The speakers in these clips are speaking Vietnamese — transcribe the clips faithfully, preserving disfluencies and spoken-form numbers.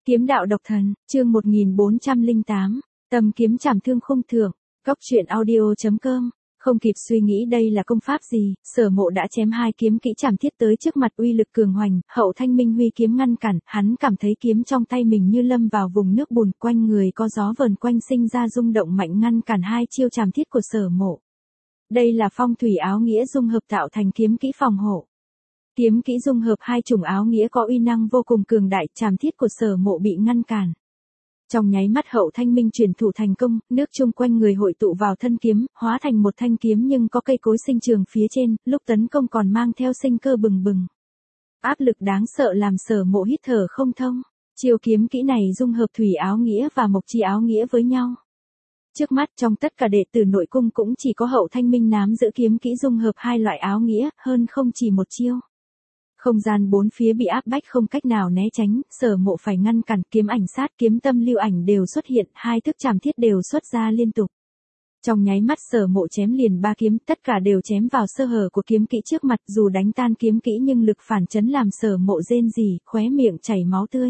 Kiếm đạo độc thần, chương một nghìn bốn trăm lẻ tám, Tâm kiếm trảm thương khung thượng, Cóc truyện audio chấm com. Không kịp suy nghĩ đây là công pháp gì, Sở Mộ đã chém hai kiếm kỹ trảm thiết tới trước mặt, uy lực cường hoành, Hậu Thanh Minh huy kiếm ngăn cản, hắn cảm thấy kiếm trong tay mình như lâm vào vùng nước bùn, quanh người có gió vờn quanh sinh ra rung động mạnh ngăn cản hai chiêu trảm thiết của Sở Mộ. Đây là phong thủy áo nghĩa dung hợp tạo thành kiếm kỹ phòng hộ. Kiếm kỹ dung hợp hai chủng áo nghĩa có uy năng vô cùng cường đại, trảm thiết của Sở Mộ bị ngăn cản. Trong nháy mắt Hậu Thanh Minh chuyển thủ thành công, nước chung quanh người hội tụ vào thân kiếm, hóa thành một thanh kiếm nhưng có cây cối sinh trường phía trên, lúc tấn công còn mang theo sinh cơ bừng bừng. Áp lực đáng sợ làm Sở Mộ hít thở không thông. Chiêu kiếm kỹ này dung hợp thủy áo nghĩa và mộc chi áo nghĩa với nhau. Trước mắt trong tất cả đệ tử nội cung cũng chỉ có Hậu Thanh Minh nắm giữ kiếm kỹ dung hợp hai loại áo nghĩa, hơn không chỉ một chiêu. Không gian bốn phía bị áp bách không cách nào né tránh, Sở Mộ phải ngăn cản, kiếm ảnh sát, kiếm tâm lưu ảnh đều xuất hiện, hai thức trảm thiết đều xuất ra liên tục. Trong nháy mắt Sở Mộ chém liền ba kiếm, tất cả đều chém vào sơ hở của kiếm kỹ trước mặt, dù đánh tan kiếm kỹ nhưng lực phản chấn làm Sở Mộ rên rỉ, khóe miệng chảy máu tươi.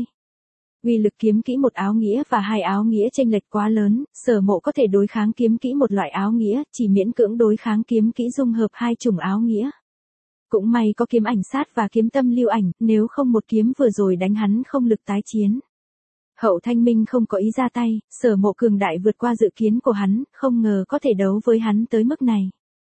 Uy lực kiếm kỹ một áo nghĩa và hai áo nghĩa chênh lệch quá lớn, Sở Mộ có thể đối kháng kiếm kỹ một loại áo nghĩa, chỉ miễn cưỡng đối kháng kiếm kỹ dung hợp hai chủng áo nghĩa. Cũng may có kiếm ảnh sát và kiếm tâm lưu ảnh, nếu không một kiếm vừa rồi đánh hắn không lực tái chiến. Hậu Thanh Minh không có ý ra tay, Sở Mộ cường đại vượt qua dự kiến của hắn, không ngờ có thể đấu với hắn tới mức này.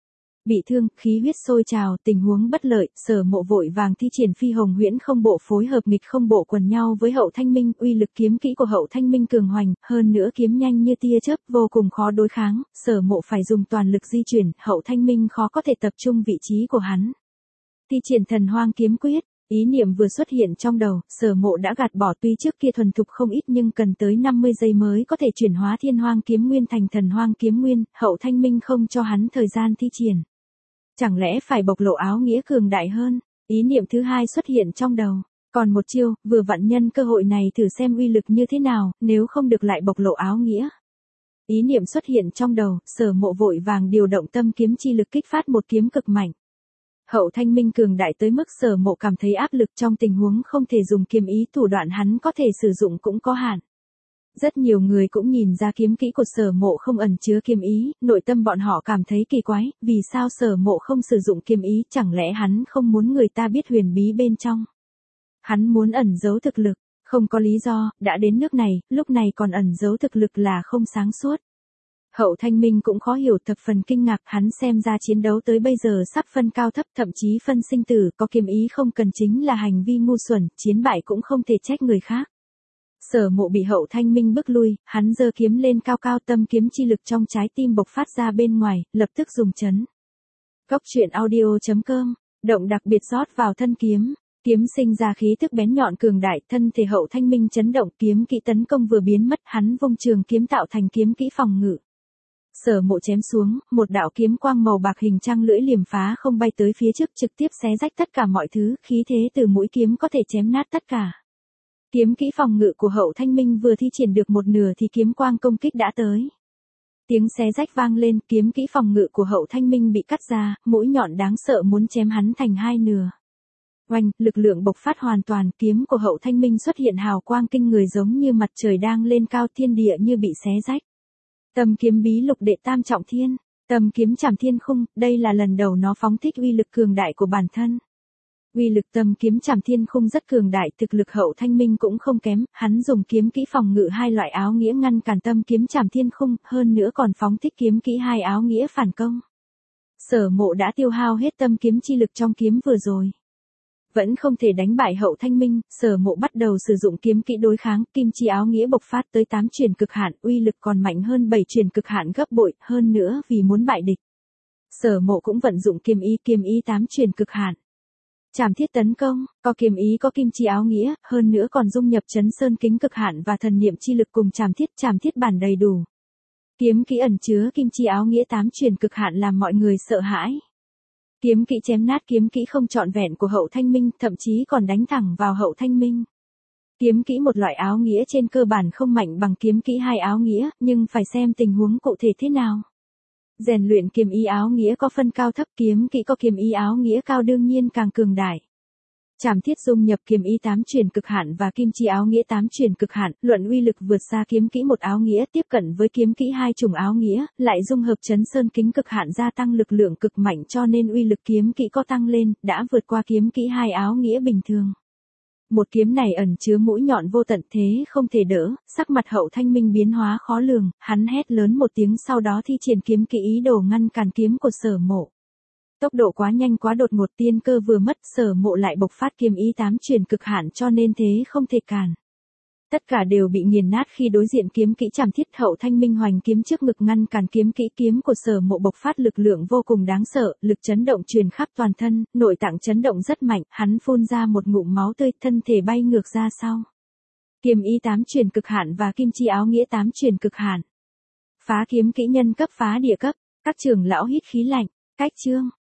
Bị thương, khí huyết sôi trào, tình huống bất lợi, Sở Mộ vội vàng thi triển phi hồng huyễn không bộ phối hợp nghịch không bộ quần nhau với Hậu Thanh Minh, uy lực kiếm kỹ của Hậu Thanh Minh cường hoành, hơn nữa kiếm nhanh như tia chớp, vô cùng khó đối kháng, Sở Mộ phải dùng toàn lực di chuyển, Hậu Thanh Minh khó có thể tập trung vị trí của hắn. Thi triển thần hoang kiếm quyết, ý niệm vừa xuất hiện trong đầu, Sở Mộ đã gạt bỏ, tuy trước kia thuần thục không ít nhưng cần tới năm mươi giây mới có thể chuyển hóa thiên hoang kiếm nguyên thành thần hoang kiếm nguyên, Hậu Thanh Minh không cho hắn thời gian thi triển. Chẳng lẽ phải bộc lộ áo nghĩa cường đại hơn, ý niệm thứ hai xuất hiện trong đầu, còn một chiêu, vừa vặn nhân cơ hội này thử xem uy lực như thế nào, nếu không được lại bộc lộ áo nghĩa. Ý niệm xuất hiện trong đầu, Sở Mộ vội vàng điều động tâm kiếm chi lực kích phát một kiếm cực mạnh. Hậu Thanh Minh cường đại tới mức Sở Mộ cảm thấy áp lực, trong tình huống không thể dùng kiếm ý, thủ đoạn hắn có thể sử dụng cũng có hạn. Rất nhiều người cũng nhìn ra kiếm kỹ của Sở Mộ không ẩn chứa kiếm ý, nội tâm bọn họ cảm thấy kỳ quái, vì sao Sở Mộ không sử dụng kiếm ý, chẳng lẽ hắn không muốn người ta biết huyền bí bên trong. Hắn muốn ẩn giấu thực lực, không có lý do, đã đến nước này, lúc này còn ẩn giấu thực lực là không sáng suốt. Hậu Thanh Minh cũng khó hiểu, thập phần kinh ngạc, hắn xem ra chiến đấu tới bây giờ sắp phân cao thấp, thậm chí phân sinh tử, có kiếm ý không cần chính là hành vi ngu xuẩn, chiến bại cũng không thể trách người khác. Sở Mộ bị Hậu Thanh Minh bức lui, hắn giơ kiếm lên cao cao, tâm kiếm chi lực trong trái tim bộc phát ra bên ngoài, lập tức dùng chấn. Cóc truyện audio chấm com, động đặc biệt rót vào thân kiếm. Kiếm sinh ra khí tức bén nhọn cường đại, thân thể Hậu Thanh Minh chấn động, kiếm kỹ tấn công vừa biến mất, hắn vung trường kiếm tạo thành kiếm kỹ phòng ngự. Sở Mộ chém xuống, một đạo kiếm quang màu bạc hình trăng lưỡi liềm phá không bay tới phía trước, trực tiếp xé rách tất cả mọi thứ, khí thế từ mũi kiếm có thể chém nát tất cả. Kiếm kỹ phòng ngự của Hậu Thanh Minh vừa thi triển được một nửa thì kiếm quang công kích đã tới. Tiếng xé rách vang lên, kiếm kỹ phòng ngự của Hậu Thanh Minh bị cắt ra, mũi nhọn đáng sợ muốn chém hắn thành hai nửa. Oanh, lực lượng bộc phát hoàn toàn, kiếm của Hậu Thanh Minh xuất hiện hào quang kinh người giống như mặt trời đang lên cao, thiên địa như bị xé rách. Tâm kiếm bí lục đệ tam trọng thiên, tâm kiếm trảm thiên khung, đây là lần đầu nó phóng thích uy lực cường đại của bản thân. Uy lực tâm kiếm trảm thiên khung rất cường đại, thực lực Hậu Thanh Minh cũng không kém, hắn dùng kiếm kỹ phòng ngự hai loại áo nghĩa ngăn cản tâm kiếm trảm thiên khung, hơn nữa còn phóng thích kiếm kỹ hai áo nghĩa phản công. Sở Mộ đã tiêu hao hết tâm kiếm chi lực trong kiếm vừa rồi. Vẫn không thể đánh bại Hậu Thanh Minh, Sở Mộ bắt đầu sử dụng kiếm kỹ đối kháng, kim chi áo nghĩa bộc phát tới tám truyền cực hạn, uy lực còn mạnh hơn bảy truyền cực hạn gấp bội, hơn nữa vì muốn bại địch. Sở Mộ cũng vận dụng kiếm ý, kiếm ý tám truyền cực hạn. Trảm thiết tấn công, có kiếm ý có kim chi áo nghĩa, hơn nữa còn dung nhập chấn sơn kính cực hạn và thần niệm chi lực cùng trảm thiết, trảm thiết bản đầy đủ. Kiếm kỹ ẩn chứa kim chi áo nghĩa tám truyền cực hạn làm mọi người sợ hãi. Kiếm kỹ chém nát kiếm kỹ không trọn vẹn của Hậu Thanh Minh, thậm chí còn đánh thẳng vào Hậu Thanh Minh. Kiếm kỹ một loại áo nghĩa trên cơ bản không mạnh bằng kiếm kỹ hai áo nghĩa, nhưng phải xem tình huống cụ thể thế nào. Rèn luyện kiếm ý áo nghĩa có phân cao thấp, kiếm kỹ có kiếm ý áo nghĩa cao đương nhiên càng cường đại. Trảm thiết dung nhập kiếm ý tám truyền cực hạn và kim chi áo nghĩa tám truyền cực hạn, luận uy lực vượt xa kiếm kỹ một áo nghĩa tiếp cận với kiếm kỹ hai chủng áo nghĩa, lại dung hợp chấn sơn kính cực hạn gia tăng lực lượng cực mạnh cho nên uy lực kiếm kỹ có tăng lên, đã vượt qua kiếm kỹ hai áo nghĩa bình thường. Một kiếm này ẩn chứa mũi nhọn vô tận thế không thể đỡ, sắc mặt Hậu Thanh Minh biến hóa khó lường, hắn hét lớn một tiếng sau đó thi triển kiếm kỹ ý đồ ngăn cản kiếm của Sở Mộ. Tốc độ quá nhanh quá đột ngột, tiên cơ vừa mất, Sở Mộ lại bộc phát kiếm ý tám truyền cực hạn cho nên thế không thể cản. Tất cả đều bị nghiền nát khi đối diện kiếm kỹ Trảm Thiết. Hậu Thanh Minh hoành kiếm trước ngực ngăn cản kiếm kỹ, kiếm của Sở Mộ bộc phát lực lượng vô cùng đáng sợ, lực chấn động truyền khắp toàn thân, nội tạng chấn động rất mạnh, hắn phun ra một ngụm máu tươi, thân thể bay ngược ra sau. Kiếm ý tám truyền cực hạn và kim chi áo nghĩa tám truyền cực hạn. Phá kiếm kỹ nhân cấp phá địa cấp, các trưởng lão hít khí lạnh, cách chương